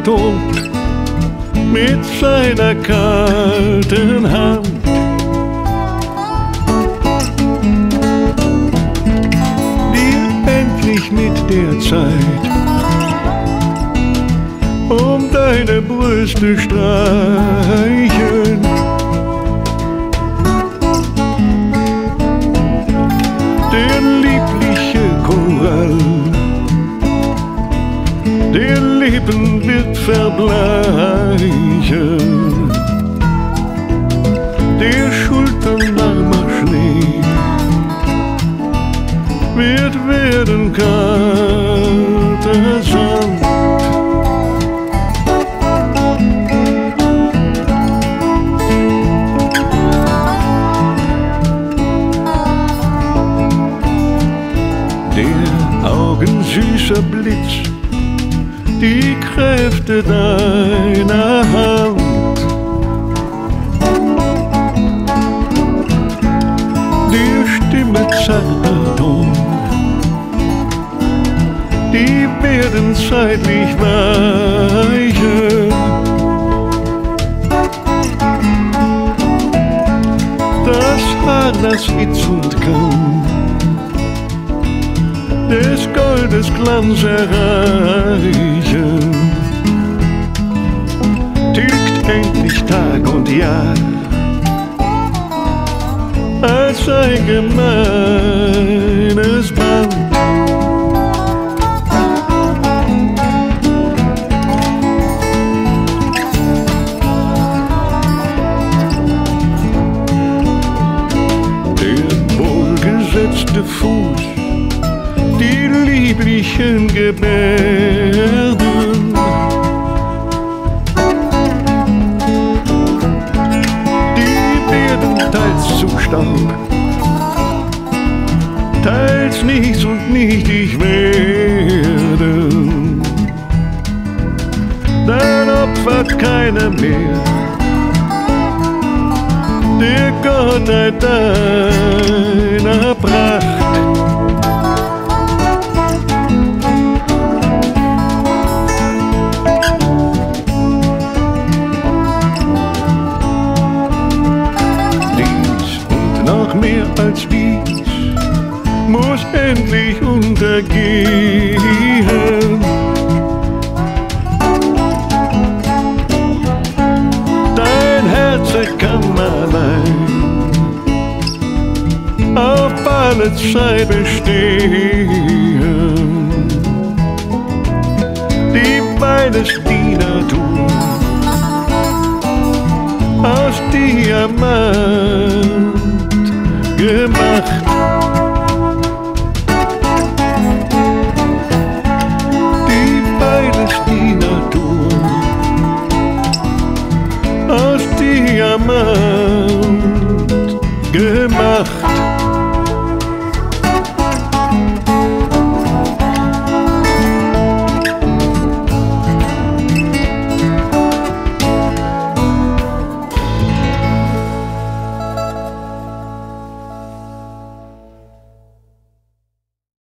Tod mit seiner kalten Hand. Dir endlich mit der Zeit um deine Brüste streicheln. Der liebliche Korall, der Lippen wird verbleichen. Der Schultern warmer Schnee wird werden kalter Sand. Der Augen süßer Blitz, die Kräfte deiner Hand. Die Stimme zarter Ton, die werden zeitlich weichen. Das Haar, das Itz und Kamm des Goldes Glanz erreichen, tilgt endlich Tag und Jahr als ein gemeines Band. Der wohlgesetzte Fuß, die lieblichen Gebärden, die werden teils zu Staub, teils nichts und nichtig werden. Dann opfert keiner mehr der Gottheit deiner Pracht. Mehr als dies muss endlich untergehen. Dein Herz kann allein auf alle Zeit bestehen. Die beides die Natur aus Diamant gemacht.